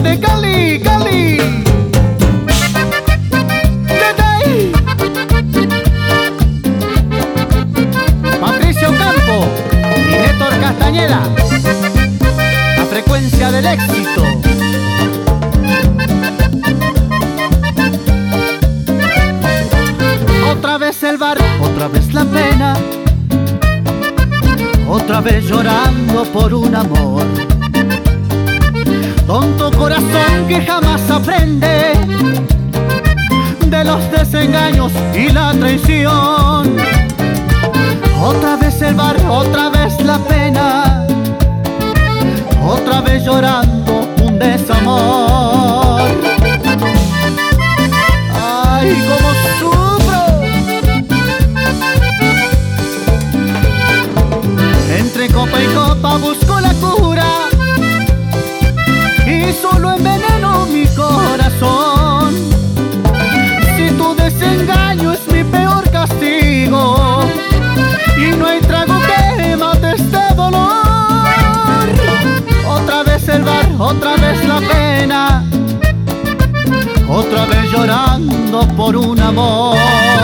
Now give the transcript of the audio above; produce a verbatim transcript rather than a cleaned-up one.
de Cali, Cali. Detey. Patricio Campo y Néctor Castañeda. La frecuencia del éxito. Otra vez el bar, otra vez la pena, otra vez llorando por un amor. Tonto corazón que jamás aprende de los desengaños y la traición. Otra vez el bar, otra vez la pena, otra vez llorando un desamor. Ay, cómo sufro. Entre copa y copa busco la cura y solo enveneno mi corazón. Si tu desengaño es mi peor castigo y no hay trago que mate este dolor. Otra vez el bar, otra vez la pena, otra vez llorando por un amor.